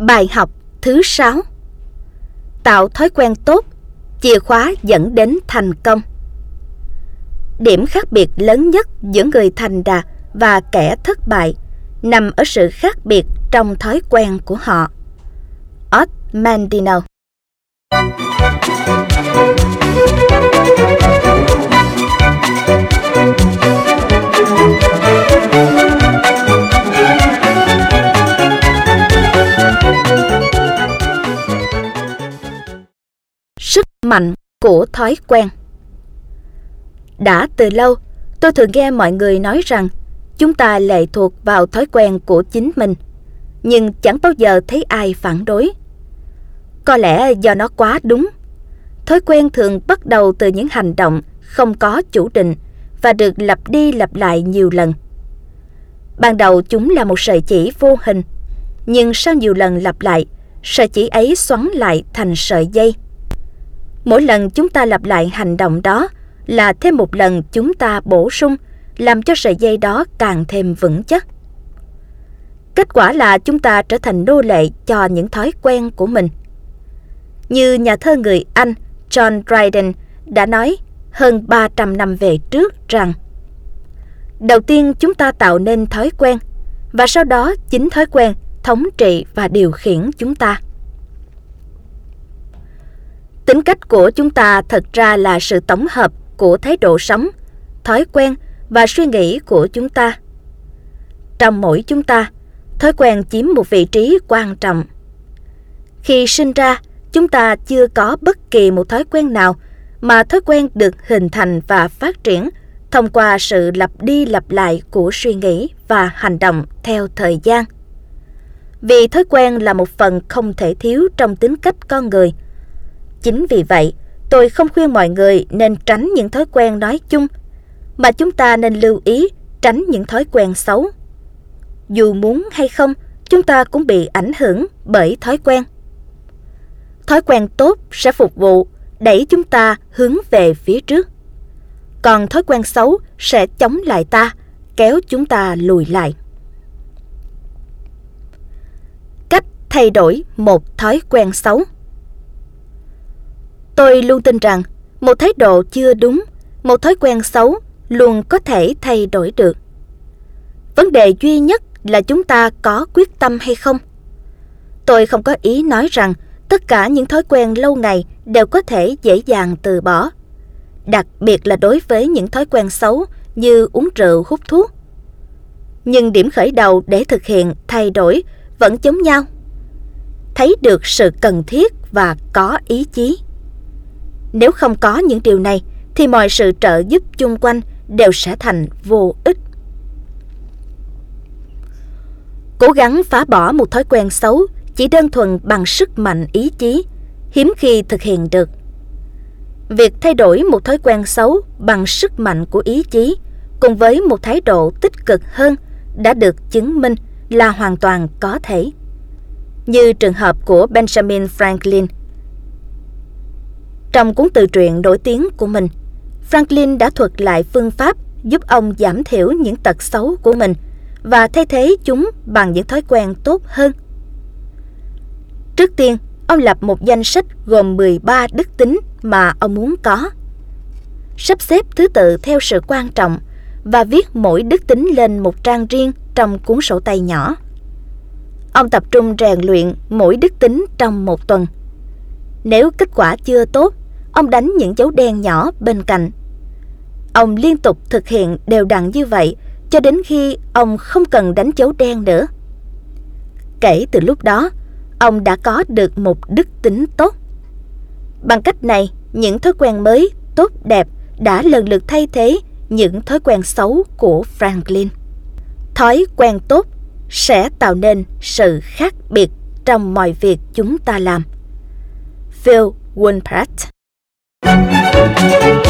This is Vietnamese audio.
Bài học thứ 6: tạo thói quen tốt, chìa khóa dẫn đến thành công. Điểm khác biệt lớn nhất giữa người thành đạt và kẻ thất bại nằm ở sự khác biệt trong thói quen của họ. Ot Mandino. Sức mạnh của thói quen. Đã từ lâu, tôi thường nghe mọi người nói rằng chúng ta lệ thuộc vào thói quen của chính mình, nhưng chẳng bao giờ thấy ai phản đối. Có lẽ do nó quá đúng. Thói quen thường bắt đầu từ những hành động không có chủ định và được lặp đi lặp lại nhiều lần. Ban đầu chúng là một sợi chỉ vô hình, nhưng sau nhiều lần lặp lại, sợi chỉ ấy xoắn lại thành sợi dây. Mỗi lần chúng ta lặp lại hành động đó là thêm một lần chúng ta bổ sung, làm cho sợi dây đó càng thêm vững chắc. Kết quả là chúng ta trở thành nô lệ cho những thói quen của mình. Như nhà thơ người Anh John Dryden đã nói hơn 300 năm về trước rằng: đầu tiên chúng ta tạo nên thói quen, và sau đó chính thói quen thống trị và điều khiển chúng ta. Tính cách của chúng ta thật ra là sự tổng hợp của thái độ sống, thói quen và suy nghĩ của chúng ta. Trong mỗi chúng ta, thói quen chiếm một vị trí quan trọng. Khi sinh ra, chúng ta chưa có bất kỳ một thói quen nào, mà thói quen được hình thành và phát triển thông qua sự lặp đi lặp lại của suy nghĩ và hành động theo thời gian. Vì thói quen là một phần không thể thiếu trong tính cách con người. Chính vì vậy, tôi không khuyên mọi người nên tránh những thói quen nói chung, mà chúng ta nên lưu ý tránh những thói quen xấu. Dù muốn hay không, chúng ta cũng bị ảnh hưởng bởi thói quen. Thói quen tốt sẽ phục vụ, đẩy chúng ta hướng về phía trước. Còn thói quen xấu sẽ chống lại ta, kéo chúng ta lùi lại. Cách thay đổi một thói quen xấu. Tôi luôn tin rằng một thái độ chưa đúng, một thói quen xấu luôn có thể thay đổi được. Vấn đề duy nhất là chúng ta có quyết tâm hay không. Tôi không có ý nói rằng tất cả những thói quen lâu ngày đều có thể dễ dàng từ bỏ, đặc biệt là đối với những thói quen xấu như uống rượu, hút thuốc. Nhưng điểm khởi đầu để thực hiện thay đổi vẫn giống nhau: thấy được sự cần thiết và có ý chí. Nếu không có những điều này thì mọi sự trợ giúp chung quanh đều sẽ thành vô ích. Cố gắng phá bỏ một thói quen xấu chỉ đơn thuần bằng sức mạnh ý chí hiếm khi thực hiện được. Việc thay đổi một thói quen xấu bằng sức mạnh của ý chí cùng với một thái độ tích cực hơn đã được chứng minh là hoàn toàn có thể. Như trường hợp của Benjamin Franklin. Trong cuốn tự truyện nổi tiếng của mình, Franklin đã thuật lại phương pháp giúp ông giảm thiểu những tật xấu của mình và thay thế chúng bằng những thói quen tốt hơn. Trước tiên, ông lập một danh sách gồm 13 đức tính mà ông muốn có. Sắp xếp thứ tự theo sự quan trọng và viết mỗi đức tính lên một trang riêng trong cuốn sổ tay nhỏ. Ông tập trung rèn luyện mỗi đức tính trong một tuần. Nếu kết quả chưa tốt, ông đánh những dấu đen nhỏ bên cạnh. Ông liên tục thực hiện đều đặn như vậy cho đến khi ông không cần đánh dấu đen nữa. Kể từ lúc đó, ông đã có được một đức tính tốt. Bằng cách này, những thói quen mới, tốt đẹp đã lần lượt thay thế những thói quen xấu của Franklin. Thói quen tốt sẽ tạo nên sự khác biệt trong mọi việc chúng ta làm. Phil Wimpratt.